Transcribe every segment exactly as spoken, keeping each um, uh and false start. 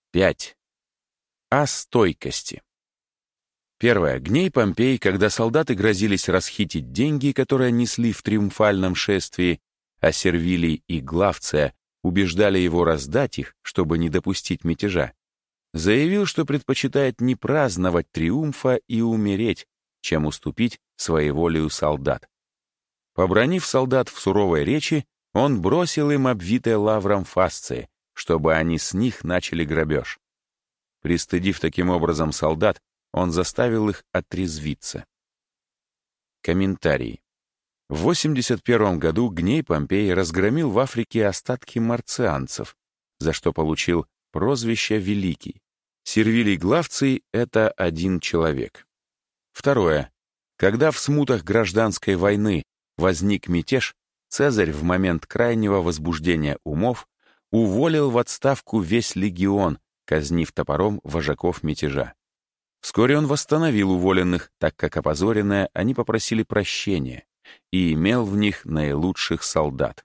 пять. О стойкости. Первое. Гней Помпей, когда солдаты грозились расхитить деньги, которые несли в триумфальном шествии, а Сервилий и Главция убеждали его раздать их, чтобы не допустить мятежа, заявил, что предпочитает не праздновать триумфа и умереть, чем уступить своеволию солдат. Побранив солдат в суровой речи, он бросил им обвитые лавром фасции, чтобы они с них начали грабеж. Пристыдив таким образом солдат, он заставил их отрезвиться. Комментарий. В восемьдесят первом году Гней Помпей разгромил в Африке остатки марцианцев, за что получил прозвище «Великий». Сервилий Главций — это один человек. Второе. Когда в смутах гражданской войны возник мятеж, Цезарь в момент крайнего возбуждения умов уволил в отставку весь легион, казнив топором вожаков мятежа. Вскоре он восстановил уволенных, так как опозоренные они попросили прощения, и имел в них наилучших солдат.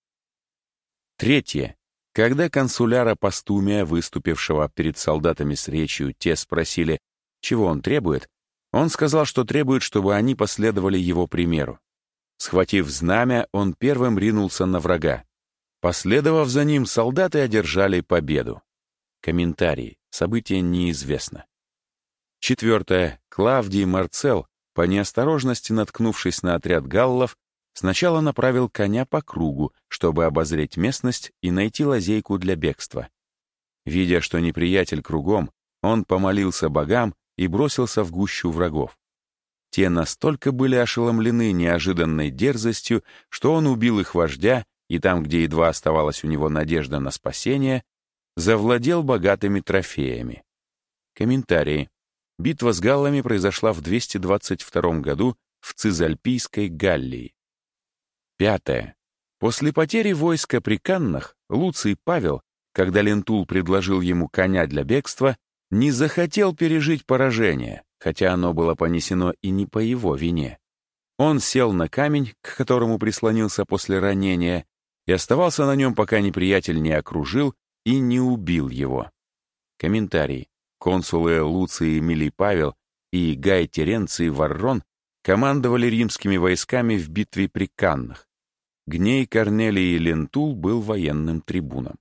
Третье. Когда консуляра Постумия, выступившего перед солдатами с речью, те спросили, чего он требует, он сказал, что требует, чтобы они последовали его примеру. Схватив знамя, он первым ринулся на врага. Последовав за ним, солдаты одержали победу. Комментарий. Событие неизвестно. Четвертое. Клавдий Марцел, по неосторожности наткнувшись на отряд галлов, сначала направил коня по кругу, чтобы обозреть местность и найти лазейку для бегства. Видя, что неприятель кругом, он помолился богам и бросился в гущу врагов. Те настолько были ошеломлены неожиданной дерзостью, что он убил их вождя, и там, где едва оставалась у него надежда на спасение, завладел богатыми трофеями. Комментарии. Битва с галлами произошла в двести двадцать втором году в Цизальпийской Галлии. Пятое. После потери войска при Каннах Луций Павел, когда Лентул предложил ему коня для бегства, не захотел пережить поражение, хотя оно было понесено и не по его вине. Он сел на камень, к которому прислонился после ранения, и оставался на нем, пока неприятель не окружил и не убил его. Комментарий. Консулы Луций Эмилий Павел и Гай Теренций Варрон командовали римскими войсками в битве при Каннах. Гней Корнелий Лентул был военным трибуном.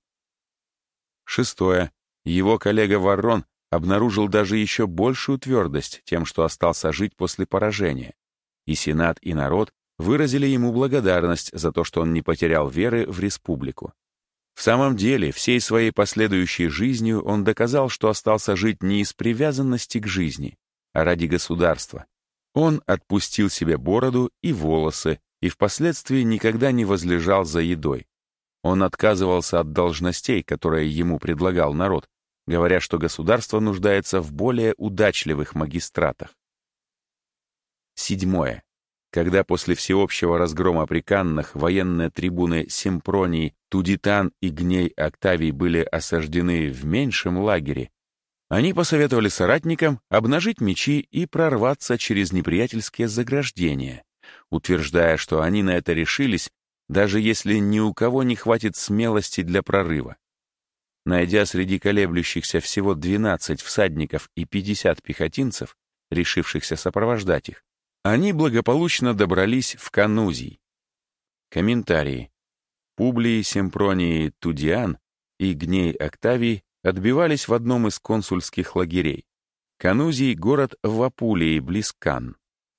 Шестое. Его коллега Варрон обнаружил даже еще большую твердость тем, что остался жить после поражения, и Сенат и народ выразили ему благодарность за то, что он не потерял веры в республику. В самом деле, всей своей последующей жизнью он доказал, что остался жить не из привязанности к жизни, а ради государства. Он отпустил себе бороду и волосы и впоследствии никогда не возлежал за едой. Он отказывался от должностей, которые ему предлагал народ, говоря, что государство нуждается в более удачливых магистратах. Седьмое. Когда после всеобщего разгрома при Каннах военные трибуны Симпроний, Тудитан и Гней Октавий были осаждены в меньшем лагере, они посоветовали соратникам обнажить мечи и прорваться через неприятельские заграждения, утверждая, что они на это решились, даже если ни у кого не хватит смелости для прорыва. Найдя среди колеблющихся всего двенадцать всадников и пятьдесят пехотинцев, решившихся сопровождать их, они благополучно добрались в Канузий. Комментарии. Публий Симпроний Тудиан и Гней Октавий отбивались в одном из консульских лагерей. Канузий — город в Апулии, близ Канн.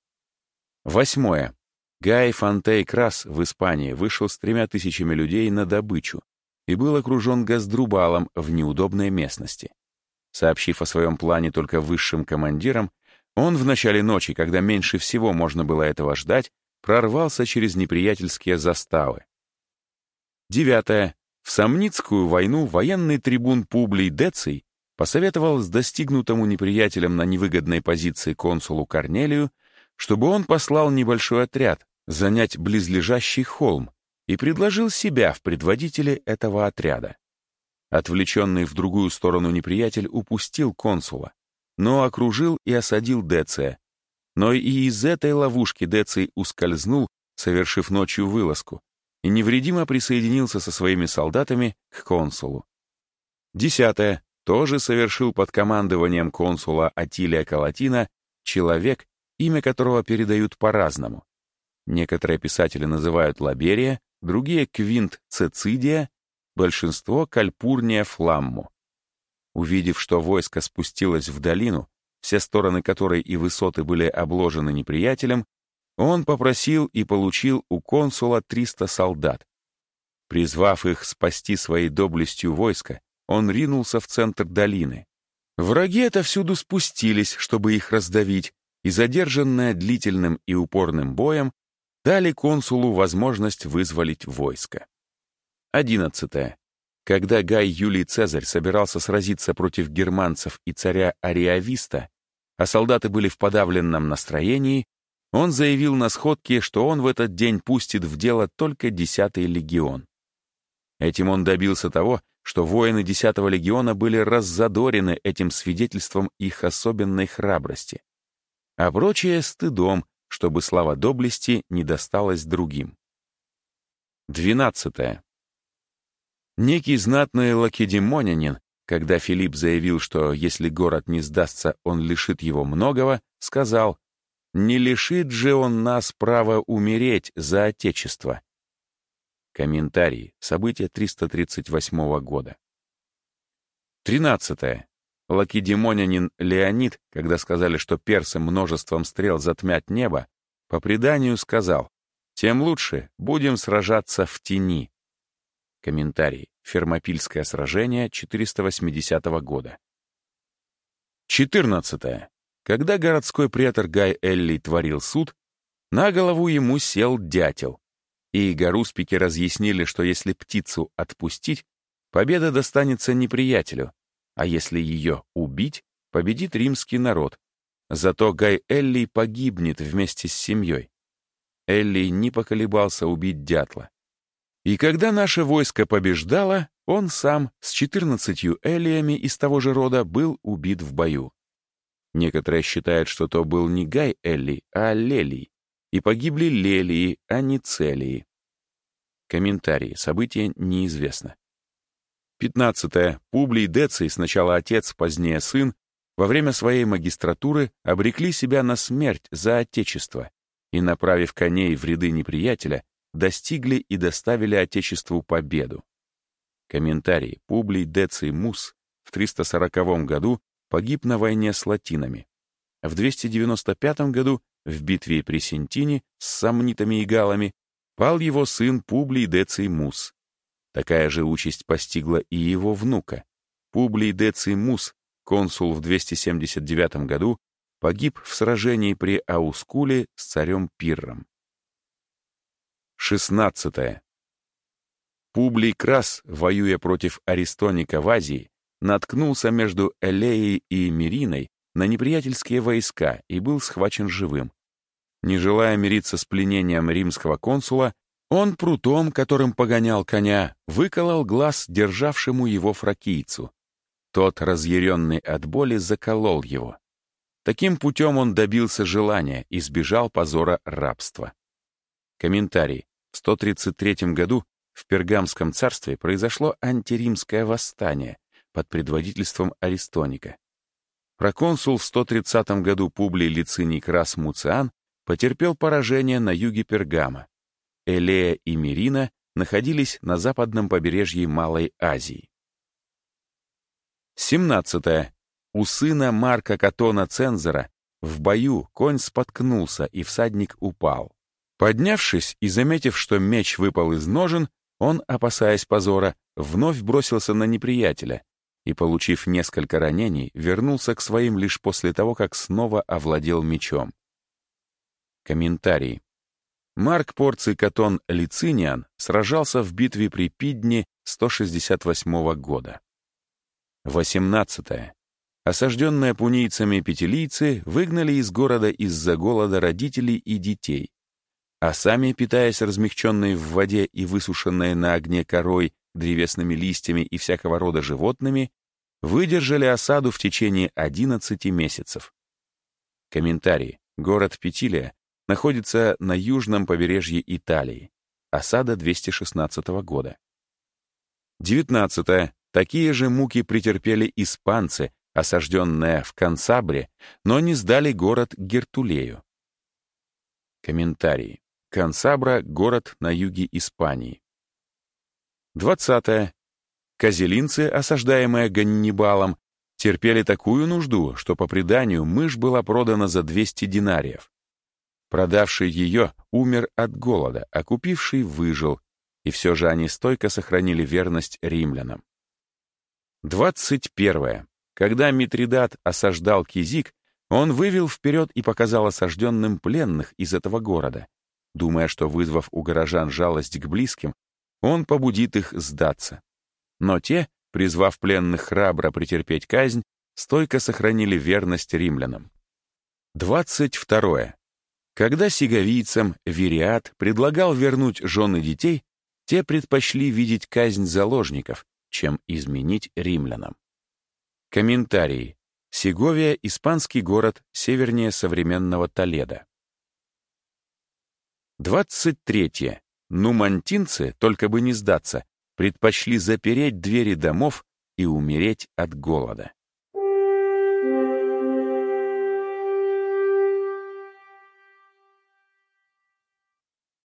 Восьмое. Гай Фонтей Крас в Испании вышел с тремя тысячами людей на добычу и был окружен Газдрубалом в неудобной местности. Сообщив о своем плане только высшим командирам, он в начале ночи, когда меньше всего можно было этого ждать, прорвался через неприятельские заставы. Девятое. В Самницкую войну военный трибун Публий Деций посоветовал с достигнутому неприятелем на невыгодной позиции консулу Корнелию, чтобы он послал небольшой отряд занять близлежащий холм и предложил себя в предводителе этого отряда. Отвлеченный в другую сторону неприятель упустил консула, но окружил и осадил Деция. Но и из этой ловушки Деций ускользнул, совершив ночью вылазку, и невредимо присоединился со своими солдатами к консулу. Десятое. тоже совершил под командованием консула Атилия Калатина человек, имя которого передают по-разному. Некоторые писатели называют Лаберия, другие — Квинт Цецидия, большинство — Кальпурния Фламму. Увидев, что войско спустилось в долину, все стороны которой и высоты были обложены неприятелем, он попросил и получил у консула триста солдат. Призвав их спасти своей доблестью войско, он ринулся в центр долины. Враги отовсюду спустились, чтобы их раздавить, и, задержанные длительным и упорным боем, дали консулу возможность вызволить войско. Одиннадцатое. Когда Гай Юлий Цезарь собирался сразиться против германцев и царя Ариависта, а солдаты были в подавленном настроении, он заявил на сходке, что он в этот день пустит в дело только десятый легион. Этим он добился того, что воины десятого легиона были раззадорены этим свидетельством их особенной храбрости, а прочее — стыдом, чтобы слава доблести не досталась другим. Двенадцатое. Некий знатный лакедемонянин, когда Филипп заявил, что если город не сдастся, он лишит его многого, сказал: «Не лишит же он нас права умереть за Отечество». Комментарий. События триста тридцать восьмого года. Тринадцатое. Лакедемонянин Леонид, когда сказали, что персы множеством стрел затмят небо, по преданию сказал: «Тем лучше, будем сражаться в тени». Комментарий. Фермопильское сражение четыреста восьмидесятого года. четырнадцатое. Когда городской претор Гай Эллий творил суд, на голову ему сел дятел, и гаруспики разъяснили, что если птицу отпустить, победа достанется неприятелю, а если ее убить, победит римский народ. Зато Гай Эллий погибнет вместе с семьей. Эллий не поколебался убить дятла. И когда наше войско побеждало, он сам с четырнадцатью эллиями из того же рода был убит в бою. Некоторые считают, что то был не Гай Эллий, а Лелий, и погибли Лелии, а не Целии. Комментарии. Событие неизвестно. пятнадцатое. Публий Деций, сначала отец, позднее сын, во время своей магистратуры обрекли себя на смерть за Отечество и, направив коней в ряды неприятеля, достигли и доставили Отечеству победу. Комментарий. Публий Деций Мус в триста сороковом году погиб на войне с латинами. В двести девяносто пятом году в битве при Сентине с сомнитами и галлами пал его сын Публий Деций Мус. Такая же участь постигла и его внука. Публий Деций Мус, консул в двести семьдесят девятом году, погиб в сражении при Аускуле с царем Пирром. шестнадцатое. Публий Крас, воюя против Аристоника в Азии, наткнулся между Элеей и Мириной на неприятельские войска и был схвачен живым. Не желая мириться с пленением римского консула, он прутом, которым погонял коня, выколол глаз державшему его фракийцу. Тот, разъяренный от боли, заколол его. Таким путем он добился желания и избежал позора рабства. Комментарий. В сто тридцать третьем году в Пергамском царстве произошло антиримское восстание под предводительством Аристоника. Проконсул в сто тридцатом году Публий Лициний Крас Муциан потерпел поражение на юге Пергама. Элея и Мирина находились на западном побережье Малой Азии. семнадцатое. У сына Марка Катона Цензора в бою конь споткнулся, и всадник упал. Поднявшись и заметив, что меч выпал из ножен, он, опасаясь позора, вновь бросился на неприятеля и, получив несколько ранений, вернулся к своим лишь после того, как снова овладел мечом. Комментарий. Марк Порций Катон Лициниан сражался в битве при Пидне сто шестьдесят восьмого года. восемнадцатое. Осажденные пунийцами петелийцы выгнали из города из-за голода родителей и детей, а сами, питаясь размягченной в воде и высушенной на огне корой, древесными листьями и всякого рода животными, выдержали осаду в течение одиннадцати месяцев. Комментарий. Город Петилия находится на южном побережье Италии. Осада двести шестнадцатого года. девятнадцатое. Такие же муки претерпели испанцы, осажденные в Кансабре, но не сдали город Гертулею. Комментарий. Кансабра — город на юге Испании. двадцатое. Козелинцы, осаждаемые Ганнибалом, терпели такую нужду, что по преданию мышь была продана за двести динариев. Продавший ее умер от голода, а купивший выжил, и все же они стойко сохранили верность римлянам. двадцать первое. Когда Митридат осаждал Кизик, он вывел вперед и показал осажденным пленных из этого города, думая, что, вызвав у горожан жалость к близким, он побудит их сдаться. Но те, призвав пленных храбро претерпеть казнь, стойко сохранили верность римлянам. двадцать второе. Когда сиговийцам Вириат предлагал вернуть жен и детей, те предпочли видеть казнь заложников, чем изменить римлянам. Комментарии. Сеговия — испанский город севернее современного Толедо. двадцать третье. Нумантинцы, только бы не сдаться, предпочли запереть двери домов и умереть от голода.